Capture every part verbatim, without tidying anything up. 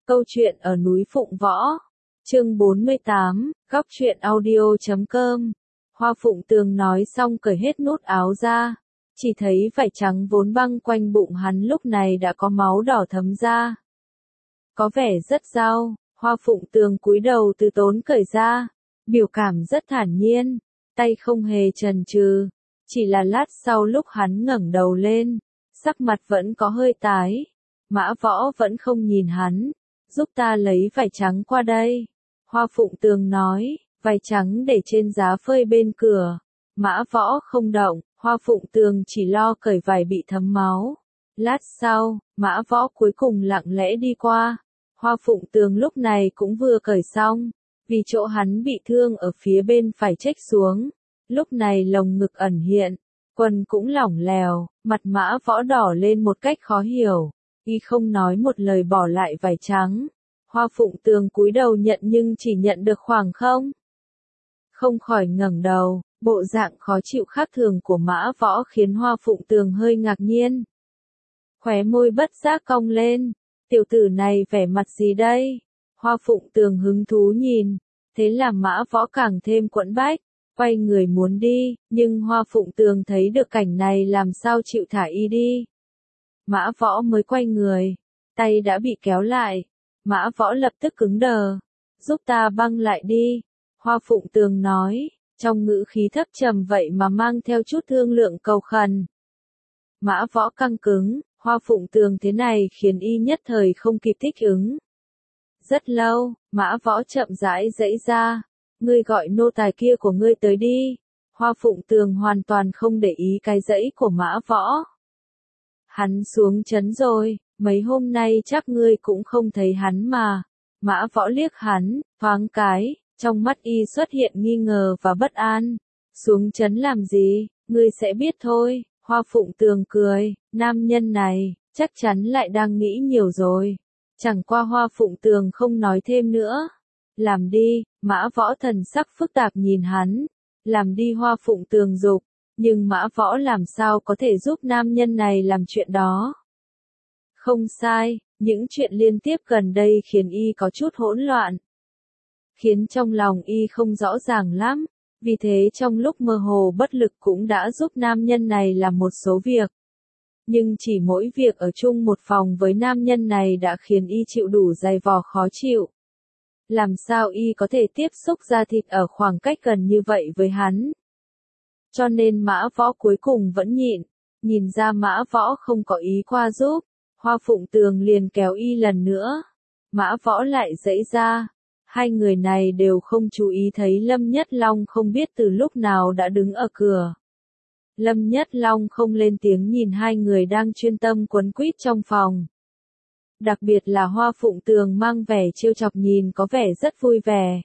Câu chuyện ở núi Phụng Võ. Chương bốn mươi tám, góc truyện audio chấm com. Hoa Phụng Tường nói xong cởi hết nút áo ra. Chỉ thấy vải trắng vốn băng quanh bụng hắn lúc này đã có máu đỏ thấm ra. Có vẻ rất đau, Hoa Phụng Tường cúi đầu từ tốn cởi ra. Biểu cảm rất thản nhiên, tay không hề chần chừ. Chỉ là lát sau lúc hắn ngẩng đầu lên, sắc mặt vẫn có hơi tái. Mã Võ vẫn không nhìn hắn. Giúp ta lấy vải trắng qua đây. Hoa Phụng Tường nói, vải trắng để trên giá phơi bên cửa. Mã Võ không động, Hoa Phụng Tường chỉ lo cởi vải bị thấm máu. Lát sau, Mã Võ cuối cùng lặng lẽ đi qua. Hoa Phụng Tường lúc này cũng vừa cởi xong, vì chỗ hắn bị thương ở phía bên phải chếch xuống. Lúc này lồng ngực ẩn hiện, quần cũng lỏng lẻo, mặt Mã Võ đỏ lên một cách khó hiểu. Y không nói một lời bỏ lại vải trắng. Hoa Phụng Tường cúi đầu nhận nhưng chỉ nhận được khoảng không. Không khỏi ngẩng đầu, bộ dạng khó chịu khác thường của Mã Võ khiến Hoa Phụng Tường hơi ngạc nhiên. Khóe môi bất giác cong lên, tiểu tử này vẻ mặt gì đây? Hoa Phụng Tường hứng thú nhìn, thế là Mã Võ càng thêm quẫn bách, quay người muốn đi, nhưng Hoa Phụng Tường thấy được cảnh này làm sao chịu thả y đi. Mã Võ mới quay người, tay đã bị kéo lại. Mã Võ lập tức cứng đờ. Giúp ta băng lại đi. Hoa Phụng Tường nói, trong ngữ khí thấp trầm vậy mà mang theo chút thương lượng cầu khẩn. Mã Võ căng cứng, Hoa Phụng Tường thế này khiến y nhất thời không kịp thích ứng. Rất lâu, Mã Võ chậm rãi giãy ra. Ngươi gọi nô tài kia của ngươi tới đi. Hoa Phụng Tường hoàn toàn không để ý cái giãy của Mã Võ. Hắn xuống trấn rồi, mấy hôm nay chắc ngươi cũng không thấy hắn mà. Mã Võ liếc hắn, thoáng cái, trong mắt y xuất hiện nghi ngờ và bất an. Xuống trấn làm gì, ngươi sẽ biết thôi. Hoa Phụng Tường cười, nam nhân này, chắc chắn lại đang nghĩ nhiều rồi. Chẳng qua Hoa Phụng Tường không nói thêm nữa. Làm đi, Mã Võ thần sắc phức tạp nhìn hắn. Làm đi Hoa Phụng Tường dục. Nhưng Mã Võ làm sao có thể giúp nam nhân này làm chuyện đó? Không sai, những chuyện liên tiếp gần đây khiến y có chút hỗn loạn. Khiến trong lòng y không rõ ràng lắm, vì thế trong lúc mơ hồ bất lực cũng đã giúp nam nhân này làm một số việc. Nhưng chỉ mỗi việc ở chung một phòng với nam nhân này đã khiến y chịu đủ dày vò khó chịu. Làm sao y có thể tiếp xúc da thịt ở khoảng cách gần như vậy với hắn? Cho nên Mã Võ cuối cùng vẫn nhịn, nhìn ra Mã Võ không có ý qua giúp, Hoa Phụng Tường liền kéo y lần nữa. Mã Võ lại giãy ra, hai người này đều không chú ý thấy Lâm Nhất Long không biết từ lúc nào đã đứng ở cửa. Lâm Nhất Long không lên tiếng nhìn hai người đang chuyên tâm quấn quýt trong phòng. Đặc biệt là Hoa Phụng Tường mang vẻ trêu chọc nhìn có vẻ rất vui vẻ.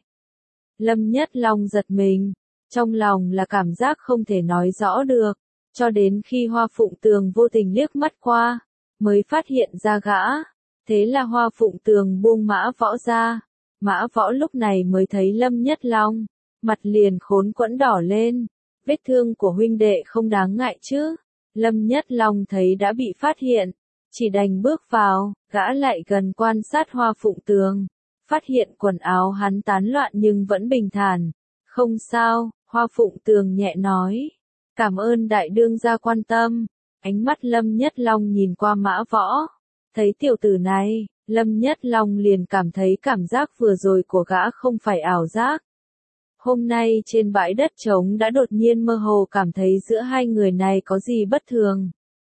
Lâm Nhất Long giật mình. Trong lòng là cảm giác không thể nói rõ được, cho đến khi Hoa Phụng Tường vô tình liếc mắt qua, mới phát hiện ra gã. Thế là Hoa Phụng Tường buông Mã Võ ra. Mã Võ lúc này mới thấy Lâm Nhất Long, mặt liền khốn quẫn đỏ lên. Vết thương của huynh đệ không đáng ngại chứ? Lâm Nhất Long thấy đã bị phát hiện, chỉ đành bước vào, gã lại gần quan sát Hoa Phụng Tường, phát hiện quần áo hắn tán loạn nhưng vẫn bình thản. Không sao, Hoa Phụng Tường nhẹ nói. Cảm ơn đại đương gia quan tâm. Ánh mắt Lâm Nhất Long nhìn qua Mã Võ. Thấy tiểu tử này, Lâm Nhất Long liền cảm thấy cảm giác vừa rồi của gã không phải ảo giác. Hôm nay trên bãi đất trống đã đột nhiên mơ hồ cảm thấy giữa hai người này có gì bất thường.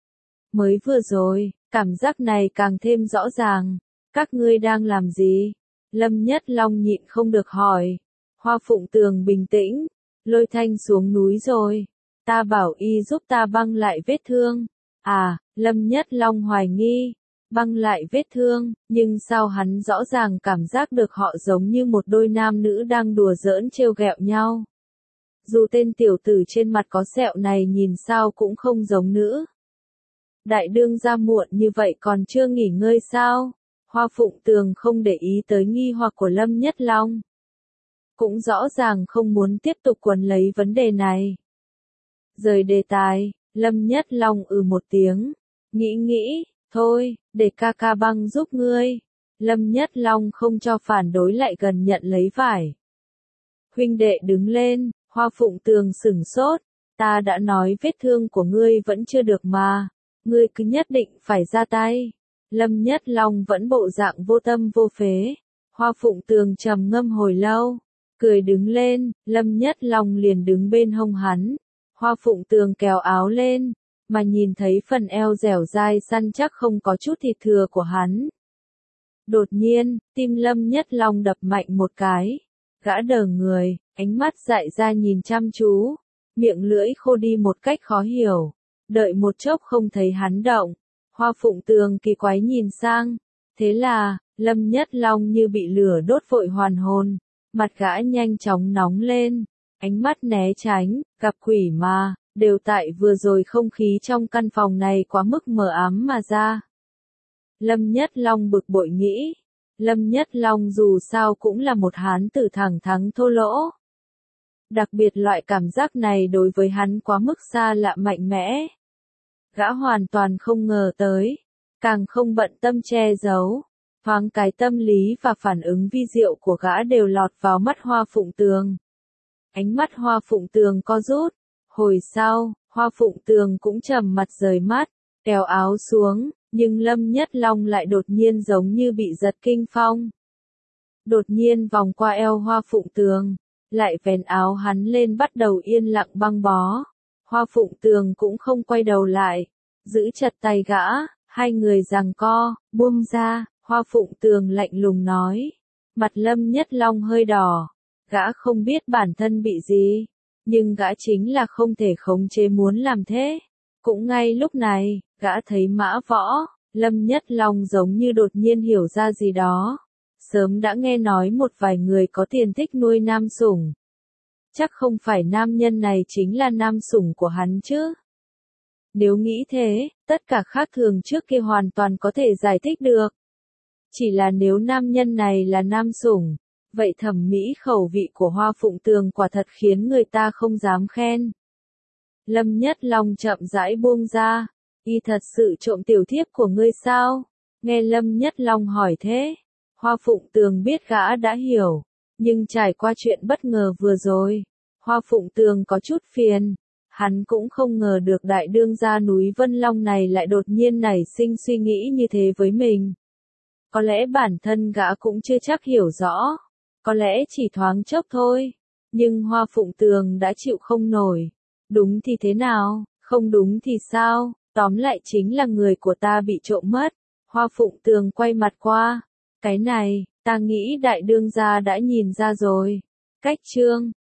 Mới vừa rồi, cảm giác này càng thêm rõ ràng. Các ngươi đang làm gì? Lâm Nhất Long nhịn không được hỏi. Hoa Phụng Tường bình tĩnh, Lôi Thanh xuống núi rồi. Ta bảo y giúp ta băng lại vết thương. À, Lâm Nhất Long hoài nghi. Băng lại vết thương, nhưng sao hắn rõ ràng cảm giác được họ giống như một đôi nam nữ đang đùa giỡn trêu ghẹo nhau. Dù tên tiểu tử trên mặt có sẹo này nhìn sao cũng không giống nữ. Đại đương gia muộn như vậy còn chưa nghỉ ngơi sao? Hoa Phụng Tường không để ý tới nghi hoặc của Lâm Nhất Long. Cũng rõ ràng không muốn tiếp tục quấn lấy vấn đề này. Rời đề tài, Lâm Nhất Long ừ một tiếng, nghĩ nghĩ, thôi, để ca ca băng giúp ngươi. Lâm Nhất Long không cho phản đối lại gần nhận lấy vải. Huynh đệ đứng lên, Hoa Phụng Tường sửng sốt, ta đã nói vết thương của ngươi vẫn chưa được mà, ngươi cứ nhất định phải ra tay. Lâm Nhất Long vẫn bộ dạng vô tâm vô phế. Hoa Phụng Tường trầm ngâm hồi lâu, cười đứng lên, Lâm Nhất Long liền đứng bên hông hắn. Hoa Phụng Tường kéo áo lên, mà nhìn thấy phần eo dẻo dai săn chắc không có chút thịt thừa của hắn. Đột nhiên, tim Lâm Nhất Long đập mạnh một cái. Gã đờ người, ánh mắt dại ra nhìn chăm chú, miệng lưỡi khô đi một cách khó hiểu. Đợi một chốc không thấy hắn động, Hoa Phụng Tường kỳ quái nhìn sang. Thế là, Lâm Nhất Long như bị lửa đốt vội hoàn hồn, mặt gã nhanh chóng nóng lên, ánh mắt né tránh, gặp quỷ mà, đều tại vừa rồi không khí trong căn phòng này quá mức mờ ám mà ra. Lâm Nhất Long bực bội nghĩ, Lâm Nhất Long dù sao cũng là một hán tử thẳng thắn thô lỗ. Đặc biệt loại cảm giác này đối với hắn quá mức xa lạ mạnh mẽ. Gã hoàn toàn không ngờ tới, càng không bận tâm che giấu. Thoáng cái tâm lý và phản ứng vi diệu của gã đều lọt vào mắt Hoa Phụng Tường. Ánh mắt Hoa Phụng Tường co rút, hồi sau, Hoa Phụng Tường cũng trầm mặt rời mắt, kéo áo xuống, nhưng Lâm Nhất Long lại đột nhiên giống như bị giật kinh phong. Đột nhiên vòng qua eo Hoa Phụng Tường, lại vén áo hắn lên bắt đầu yên lặng băng bó. Hoa Phụng Tường cũng không quay đầu lại, giữ chặt tay gã, hai người giằng co, buông ra. Hoa Phụng Tường lạnh lùng nói, mặt Lâm Nhất Long hơi đỏ, gã không biết bản thân bị gì, nhưng gã chính là không thể khống chế muốn làm thế. Cũng ngay lúc này, gã thấy Mã Võ, Lâm Nhất Long giống như đột nhiên hiểu ra gì đó. Sớm đã nghe nói một vài người có tiền thích nuôi nam sủng. Chắc không phải nam nhân này chính là nam sủng của hắn chứ. Nếu nghĩ thế, tất cả khác thường trước kia hoàn toàn có thể giải thích được. Chỉ là nếu nam nhân này là nam sủng, vậy thẩm mỹ khẩu vị của Hoa Phụng Tường quả thật khiến người ta không dám khen. Lâm Nhất Long chậm rãi buông ra, y thật sự trộm tiểu thiếp của ngươi sao? Nghe Lâm Nhất Long hỏi thế, Hoa Phụng Tường biết gã đã hiểu, nhưng trải qua chuyện bất ngờ vừa rồi, Hoa Phụng Tường có chút phiền. Hắn cũng không ngờ được đại đương gia núi Vân Long này lại đột nhiên nảy sinh suy nghĩ như thế với mình. Có lẽ bản thân gã cũng chưa chắc hiểu rõ, có lẽ chỉ thoáng chốc thôi, nhưng Hoa Phụng Tường đã chịu không nổi. Đúng thì thế nào, không đúng thì sao, tóm lại chính là người của ta bị trộm mất. Hoa Phụng Tường quay mặt qua, cái này, ta nghĩ đại đương gia đã nhìn ra rồi. Cách chương